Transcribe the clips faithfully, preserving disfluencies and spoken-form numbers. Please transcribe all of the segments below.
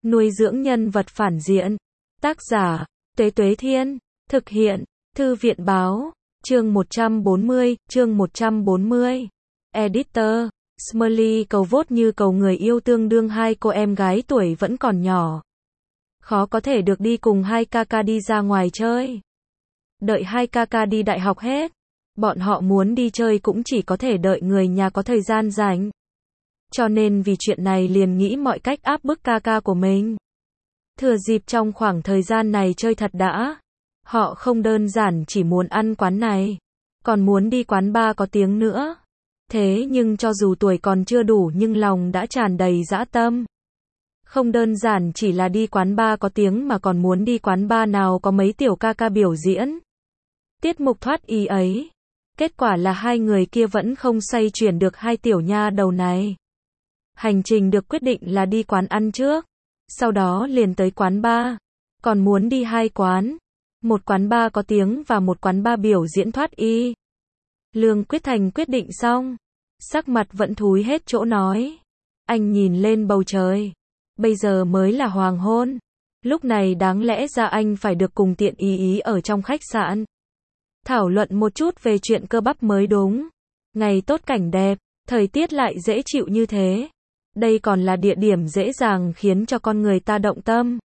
Nuôi dưỡng nhân vật phản diện. Tác giả, Tuế Tuế Thiên. Thực hiện, Thư viện Báo. Chương một trăm bốn mươi, chương một trăm bốn mươi. Editor, Smiley cầu vote như cầu người yêu tương đương hai cô em gái tuổi vẫn còn nhỏ. Khó có thể được đi cùng hai ca ca đi ra ngoài chơi. Đợi hai ca ca đi đại học hết. Bọn họ muốn đi chơi cũng chỉ có thể đợi người nhà có thời gian rảnh. Cho nên vì chuyện này liền nghĩ mọi cách áp bức ca ca của mình. Thừa dịp trong khoảng thời gian này chơi thật đã. Họ không đơn giản chỉ muốn ăn quán này, còn muốn đi quán bar có tiếng nữa. Thế nhưng cho dù tuổi còn chưa đủ nhưng lòng đã tràn đầy dã tâm. Không đơn giản chỉ là đi quán bar có tiếng mà còn muốn đi quán bar nào có mấy tiểu ca ca biểu diễn. Tiết mục thoát y ấy. Kết quả là hai người kia vẫn không xoay chuyển được hai tiểu nha đầu này. Hành trình được quyết định là đi quán ăn trước, sau đó liền tới quán bar. Còn muốn đi hai quán, một quán bar có tiếng và một quán bar biểu diễn thoát y. Lương Quyết Thành quyết định xong, sắc mặt vẫn thúi hết chỗ nói. Anh nhìn lên bầu trời, bây giờ mới là hoàng hôn. Lúc này đáng lẽ ra anh phải được cùng Tiện Y Y ở trong khách sạn, thảo luận một chút về chuyện cơ bắp mới đúng. Ngày tốt cảnh đẹp, thời tiết lại dễ chịu như thế. Đây còn là địa điểm dễ dàng khiến cho con người ta động tâm.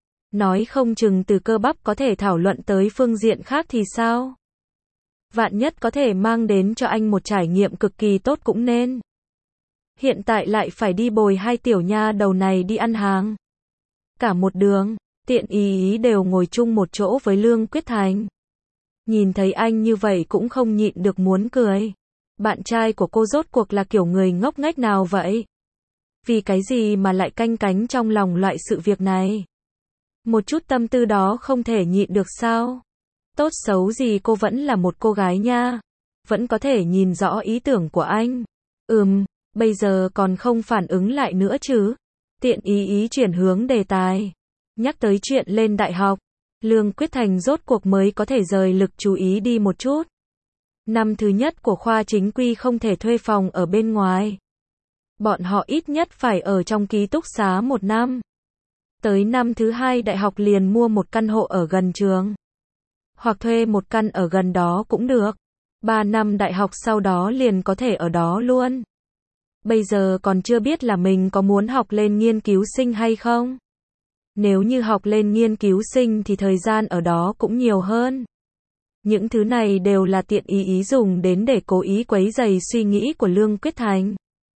Nói không chừng từ cơ bắp có thể thảo luận tới phương diện khác thì sao? Vạn nhất có thể mang đến cho anh một trải nghiệm cực kỳ tốt cũng nên. Hiện tại lại phải đi bồi hai tiểu nha đầu này đi ăn hàng. Cả một đường, Tiện Y Y đều ngồi chung một chỗ với Lương Quyết Thành. Nhìn thấy anh như vậy cũng không nhịn được muốn cười. Bạn trai của cô rốt cuộc là kiểu người ngốc nghếch nào vậy? Vì cái gì mà lại canh cánh trong lòng loại sự việc này? Một chút tâm tư đó không thể nhịn được sao? Tốt xấu gì cô vẫn là một cô gái nha. Vẫn có thể nhìn rõ ý tưởng của anh. Ừm, bây giờ còn không phản ứng lại nữa chứ? Tiện Y Y chuyển hướng đề tài. Nhắc tới chuyện lên đại học. Lương Quyết Thành rốt cuộc mới có thể rời lực chú ý đi một chút. Năm thứ nhất của khoa chính quy không thể thuê phòng ở bên ngoài. Bọn họ ít nhất phải ở trong ký túc xá một năm. Tới năm thứ hai đại học liền mua một căn hộ ở gần trường. Hoặc thuê một căn ở gần đó cũng được. Ba năm đại học sau đó liền có thể ở đó luôn. Bây giờ còn chưa biết là mình có muốn học lên nghiên cứu sinh hay không. Nếu như học lên nghiên cứu sinh thì thời gian ở đó cũng nhiều hơn. Những thứ này đều là Tiện Y Y dùng đến để cố ý quấy rầy suy nghĩ của Lương Quyết Thành.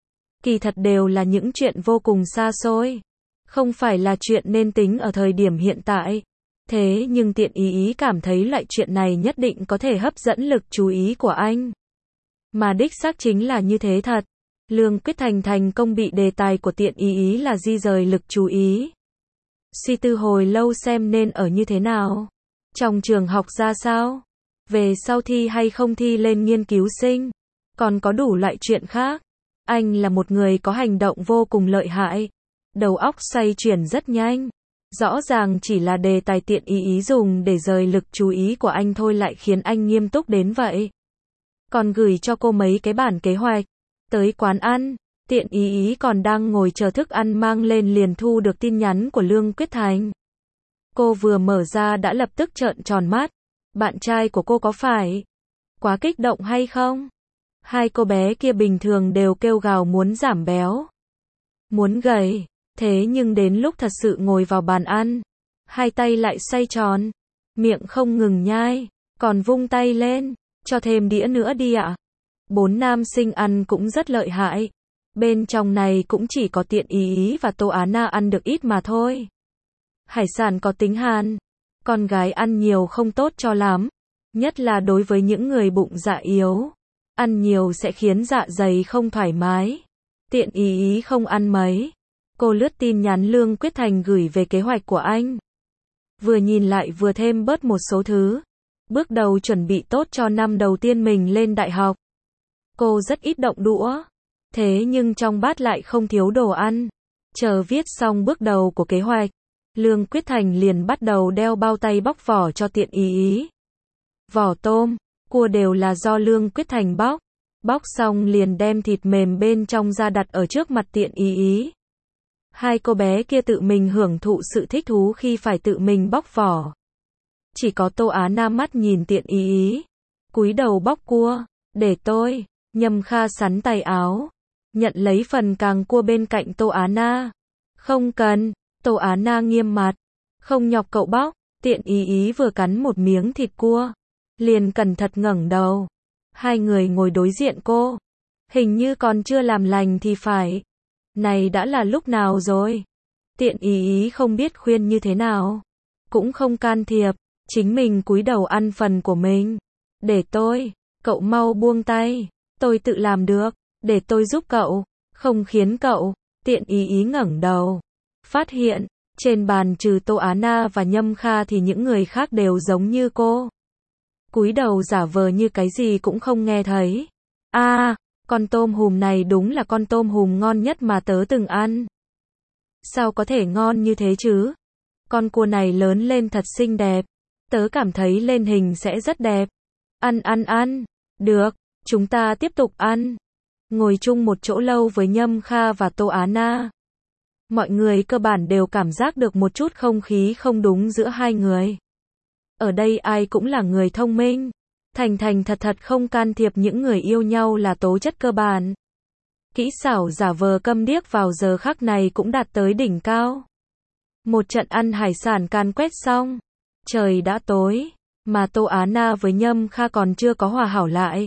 Kỳ thật đều là những chuyện vô cùng xa xôi. Không phải là chuyện nên tính ở thời điểm hiện tại. Thế nhưng Tiện Y Y cảm thấy loại chuyện này nhất định có thể hấp dẫn lực chú ý của anh. Mà đích xác chính là như thế thật. Lương Quyết Thành thành công bị đề tài của Tiện Y Y là di rời lực chú ý. Suy tư hồi lâu xem nên ở như thế nào. Trong trường học ra sao? Về sau thi hay không thi lên nghiên cứu sinh? Còn có đủ loại chuyện khác. Anh là một người có hành động vô cùng lợi hại. Đầu óc xoay chuyển rất nhanh. Rõ ràng chỉ là đề tài Tiện Y Y dùng để rời lực chú ý của anh thôi lại khiến anh nghiêm túc đến vậy. Còn gửi cho cô mấy cái bản kế hoạch. Tới quán ăn, Tiện Y Y còn đang ngồi chờ thức ăn mang lên liền thu được tin nhắn của Lương Quyết Thành. Cô vừa mở ra đã lập tức trợn tròn mắt. Bạn trai của cô có phải quá kích động hay không? Hai cô bé kia bình thường đều kêu gào muốn giảm béo, muốn gầy. Thế nhưng đến lúc thật sự ngồi vào bàn ăn, hai tay lại xoay tròn, miệng không ngừng nhai, còn vung tay lên, cho thêm đĩa nữa đi ạ. Bốn nam sinh ăn cũng rất lợi hại. Bên trong này cũng chỉ có Tiện Y Y và Tô Á Na ăn được ít mà thôi. Hải sản có tính hàn. Con gái ăn nhiều không tốt cho lắm. Nhất là đối với những người bụng dạ yếu. Ăn nhiều sẽ khiến dạ dày không thoải mái. Tiện Y Y không ăn mấy. Cô lướt tin nhắn Lương Quyết Thành gửi về kế hoạch của anh. Vừa nhìn lại vừa thêm bớt một số thứ. Bước đầu chuẩn bị tốt cho năm đầu tiên mình lên đại học. Cô rất ít động đũa. Thế nhưng trong bát lại không thiếu đồ ăn. Chờ viết xong bước đầu của kế hoạch, Lương Quyết Thành liền bắt đầu đeo bao tay bóc vỏ cho Tiện Y Y. Vỏ tôm, cua đều là do Lương Quyết Thành bóc. Bóc xong liền đem thịt mềm bên trong ra đặt ở trước mặt Tiện Y Y. Hai cô bé kia tự mình hưởng thụ sự thích thú khi phải tự mình bóc vỏ. Chỉ có Tô Á Na mắt nhìn Tiện Ý Ý, cúi đầu bóc cua, để tôi. Nhâm Kha sắn tay áo, nhận lấy phần càng cua bên cạnh Tô Á Na. Không cần, Tô Á Na nghiêm mặt, không nhọc cậu bóc. Tiện Ý Ý vừa cắn một miếng thịt cua, liền cẩn thận ngẩng đầu. Hai người ngồi đối diện cô, hình như còn chưa làm lành thì phải. Này đã là lúc nào rồi? Tiện Ý Ý không biết khuyên như thế nào, cũng không can thiệp, chính mình cúi đầu ăn phần của mình. Để tôi, cậu mau buông tay, tôi tự làm được, để tôi giúp cậu, không khiến cậu. Tiện Ý Ý ngẩng đầu, phát hiện, trên bàn trừ Tô Á Na và Nhâm Kha thì những người khác đều giống như cô. Cúi đầu giả vờ như cái gì cũng không nghe thấy. A, à, con tôm hùm này đúng là con tôm hùm ngon nhất mà tớ từng ăn. Sao có thể ngon như thế chứ? Con cua này lớn lên thật xinh đẹp. Tớ cảm thấy lên hình sẽ rất đẹp. Ăn ăn ăn. Được, chúng ta tiếp tục ăn. Ngồi chung một chỗ lâu với Nhâm Kha và Tô Á Na, mọi người cơ bản đều cảm giác được một chút không khí không đúng giữa hai người. Ở đây ai cũng là người thông minh. Thành thành thật thật không can thiệp những người yêu nhau là tố chất cơ bản. Kỹ xảo giả vờ câm điếc vào giờ khắc này cũng đạt tới đỉnh cao. Một trận ăn hải sản can quét xong, trời đã tối, mà Tô Á Na với Nhâm Kha còn chưa có hòa hảo lại.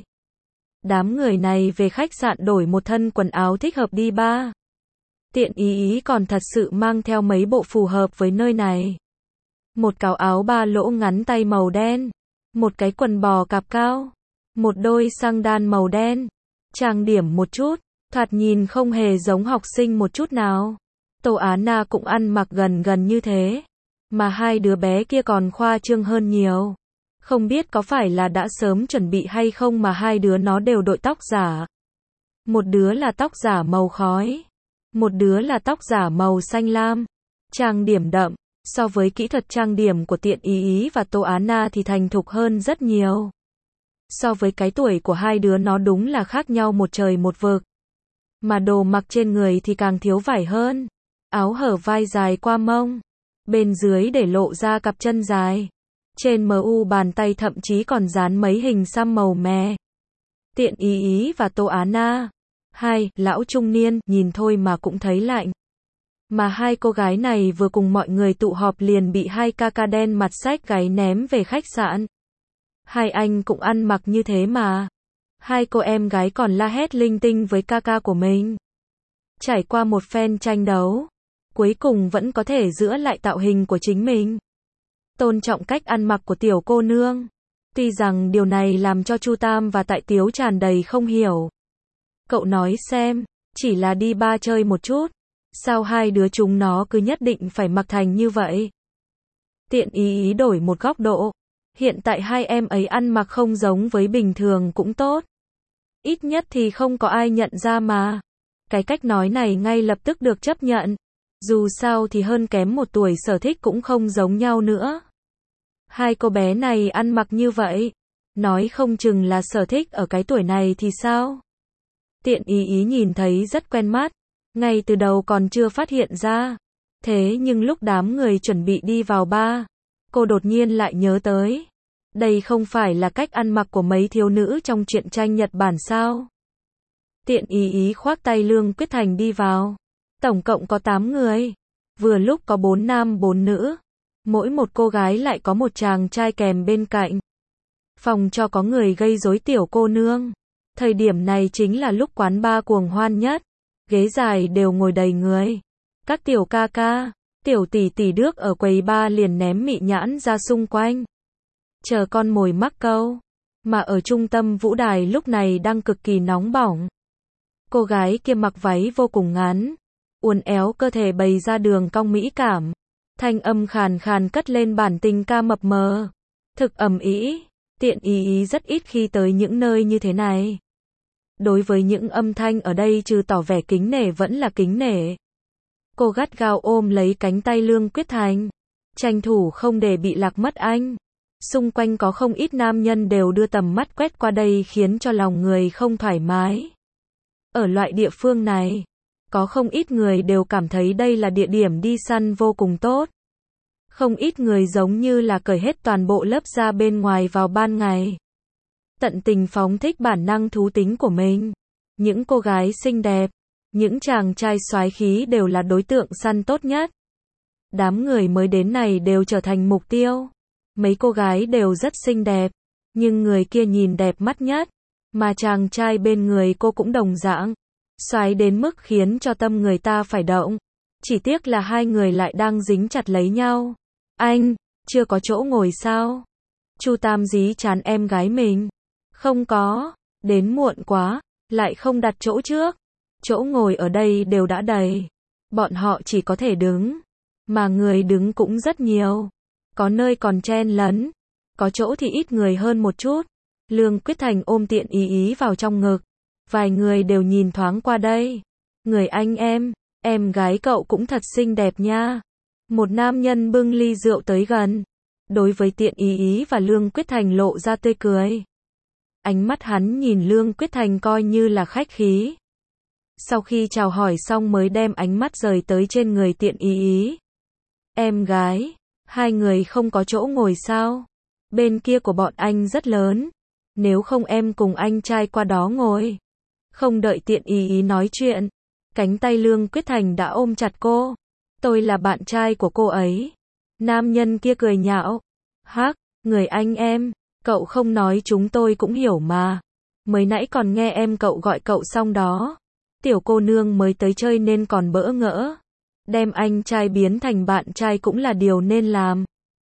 Đám người này về khách sạn đổi một thân quần áo thích hợp đi ba. Tiện Ý Ý còn thật sự mang theo mấy bộ phù hợp với nơi này. Một cào áo ba lỗ ngắn tay màu đen, một cái quần bò cạp cao, một đôi xăng đan màu đen, trang điểm một chút, thoạt nhìn không hề giống học sinh một chút nào. Tô Á Na cũng ăn mặc gần gần như thế, mà hai đứa bé kia còn khoa trương hơn nhiều. Không biết có phải là đã sớm chuẩn bị hay không mà hai đứa nó đều đội tóc giả. Một đứa là tóc giả màu khói, một đứa là tóc giả màu xanh lam. Trang điểm đậm, so với kỹ thuật trang điểm của Tiện Ý Ý và Tô Á Na thì thành thục hơn rất nhiều. So với cái tuổi của hai đứa nó đúng là khác nhau một trời một vực. Mà đồ mặc trên người thì càng thiếu vải hơn. Áo hở vai dài qua mông, bên dưới để lộ ra cặp chân dài. Trên mu bàn tay thậm chí còn dán mấy hình xăm màu mè. Tiện Ý Ý và Tô Á Na, hai lão trung niên, nhìn thôi mà cũng thấy lạnh. Mà hai cô gái này vừa cùng mọi người tụ họp liền bị hai ca ca đen mặt xách gáy ném về khách sạn. Hai anh cũng ăn mặc như thế mà. Hai cô em gái còn la hét linh tinh với ca ca của mình. Trải qua một phen tranh đấu, cuối cùng vẫn có thể giữ lại tạo hình của chính mình. Tôn trọng cách ăn mặc của tiểu cô nương. Tuy rằng điều này làm cho Chu Tam và Tại Tiếu tràn đầy không hiểu. Cậu nói xem, chỉ là đi ba chơi một chút, sao hai đứa chúng nó cứ nhất định phải mặc thành như vậy? Tiện Ý Ý đổi một góc độ. Hiện tại hai em ấy ăn mặc không giống với bình thường cũng tốt. Ít nhất thì không có ai nhận ra mà. Cái cách nói này ngay lập tức được chấp nhận. Dù sao thì hơn kém một tuổi sở thích cũng không giống nhau nữa. Hai cô bé này ăn mặc như vậy, nói không chừng là sở thích ở cái tuổi này thì sao? Tiện Ý Ý nhìn thấy rất quen mắt, ngay từ đầu còn chưa phát hiện ra. Thế nhưng lúc đám người chuẩn bị đi vào bar, cô đột nhiên lại nhớ tới. Đây không phải là cách ăn mặc của mấy thiếu nữ trong truyện tranh Nhật Bản sao? Tiện Ý Ý khoác tay Lương Quyết Thành đi vào. Tổng cộng có tám người. Vừa lúc có bốn nam bốn nữ. Mỗi một cô gái lại có một chàng trai kèm bên cạnh. Phòng cho có người gây rối tiểu cô nương. Thời điểm này chính là lúc quán bar cuồng hoan nhất. Ghế dài đều ngồi đầy người. Các tiểu ca ca, tiểu tỷ tỷ đước ở quầy bar liền ném mị nhãn ra xung quanh. Chờ con mồi mắc câu. Mà ở trung tâm vũ đài lúc này đang cực kỳ nóng bỏng. Cô gái kia mặc váy vô cùng ngắn, uốn éo cơ thể bày ra đường cong mỹ cảm. Thanh âm khàn khàn cất lên bản tình ca mập mờ. Thực ầm ĩ. Tiện Ý Ý rất ít khi tới những nơi như thế này. Đối với những âm thanh ở đây trừ tỏ vẻ kính nể vẫn là kính nể. Cô gắt gao ôm lấy cánh tay Lương Quyết Thành, tranh thủ không để bị lạc mất anh. Xung quanh có không ít nam nhân đều đưa tầm mắt quét qua đây khiến cho lòng người không thoải mái. Ở loại địa phương này, Có không ít người đều cảm thấy đây là địa điểm đi săn vô cùng tốt. Không ít người giống như là cởi hết toàn bộ lớp da bên ngoài vào ban ngày. Tận tình phóng thích bản năng thú tính của mình. Những cô gái xinh đẹp, những chàng trai soái khí đều là đối tượng săn tốt nhất. Đám người mới đến này đều trở thành mục tiêu. Mấy cô gái đều rất xinh đẹp, nhưng người kia nhìn đẹp mắt nhất, mà chàng trai bên người cô cũng đồng dạng, soái đến mức khiến cho tâm người ta phải động. Chỉ tiếc là hai người lại đang dính chặt lấy nhau. Anh, chưa có chỗ ngồi sao? Chu Tam dí chán em gái mình. Không có, đến muộn quá, lại không đặt chỗ trước. Chỗ ngồi ở đây đều đã đầy. Bọn họ chỉ có thể đứng, mà người đứng cũng rất nhiều. Có nơi còn chen lấn, có chỗ thì ít người hơn một chút. Lương Quyết Thành ôm Tiện Ý Ý vào trong ngực. Vài người đều nhìn thoáng qua đây. Người anh em, em gái cậu cũng thật xinh đẹp nha. Một nam nhân bưng ly rượu tới gần. Đối với Tiện Ý Ý và Lương Quyết Thành lộ ra tươi cười. Ánh mắt hắn nhìn Lương Quyết Thành coi như là khách khí. Sau khi chào hỏi xong mới đem ánh mắt rời tới trên người Tiện Ý Ý. Em gái, hai người không có chỗ ngồi sao? Bên kia của bọn anh rất lớn. Nếu không em cùng anh trai qua đó ngồi. Không đợi Tiện Ý Ý nói chuyện, cánh tay Lương Quyết Thành đã ôm chặt cô. Tôi là bạn trai của cô ấy. Nam nhân kia cười nhạo. Hắc, người anh em, cậu không nói chúng tôi cũng hiểu mà. Mới nãy còn nghe em cậu gọi cậu xong đó. Tiểu cô nương mới tới chơi nên còn bỡ ngỡ. Đem anh trai biến thành bạn trai cũng là điều nên làm.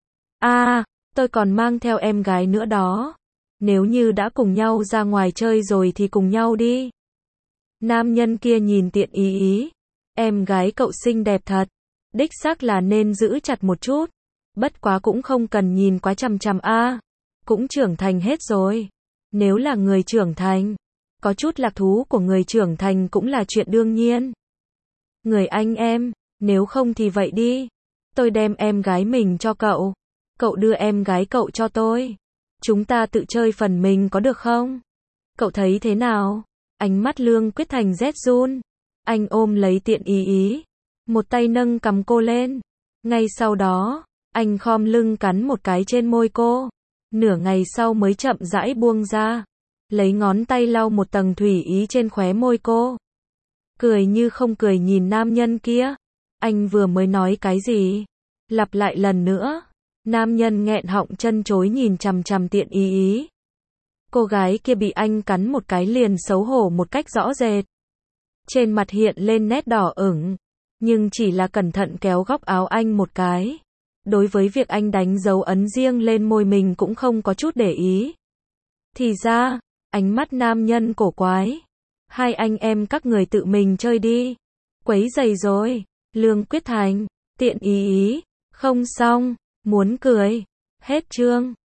À, tôi còn mang theo em gái nữa đó. Nếu như đã cùng nhau ra ngoài chơi rồi thì cùng nhau đi. Nam nhân kia nhìn Tiện Ý Ý. Em gái cậu xinh đẹp thật. Đích xác là nên giữ chặt một chút. Bất quá cũng không cần nhìn quá chằm chằm a. Cũng trưởng thành hết rồi. Nếu là người trưởng thành, có chút lạc thú của người trưởng thành cũng là chuyện đương nhiên. Người anh em, nếu không thì vậy đi. Tôi đem em gái mình cho cậu. Cậu đưa em gái cậu cho tôi. Chúng ta tự chơi phần mình có được không? Cậu thấy thế nào? Ánh mắt Lương Quyết Thành rét run. Anh ôm lấy Tiện Ý Ý. Một tay nâng cằm cô lên. Ngay sau đó, anh khom lưng cắn một cái trên môi cô. Nửa ngày sau mới chậm rãi buông ra. Lấy ngón tay lau một tầng thủy ý trên khóe môi cô. Cười như không cười nhìn nam nhân kia. Anh vừa mới nói cái gì? Lặp lại lần nữa. Nam nhân nghẹn họng chân chối nhìn chằm chằm Tiện Ý Ý. Cô gái kia bị anh cắn một cái liền xấu hổ một cách rõ rệt. Trên mặt hiện lên nét đỏ ửng. Nhưng chỉ là cẩn thận kéo góc áo anh một cái. Đối với việc anh đánh dấu ấn riêng lên môi mình cũng không có chút để ý. Thì ra, ánh mắt nam nhân cổ quái. Hai anh em các người tự mình chơi đi. Quấy rầy rồi. Lương Quyết Thành, Tiện Ý Ý, không xong, muốn cười. Hết chương.